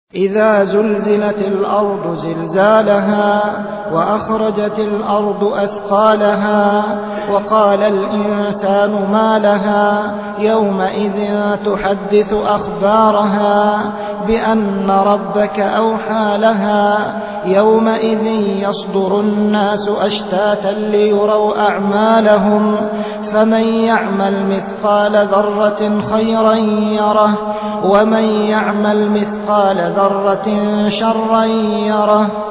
إذا زلزلت الأرض زلزالها وأخرجت الأرض أثقالها وقال الإنسان ما لها يومئذ تحدث أخبارها بأن ربك أوحى لها يومئذ يصدر الناس أشتاتا ليروا أعمالهم فمن يعمل مثقال ذرة خيرا يره ومن يعمل مثقال ذرة شرا يره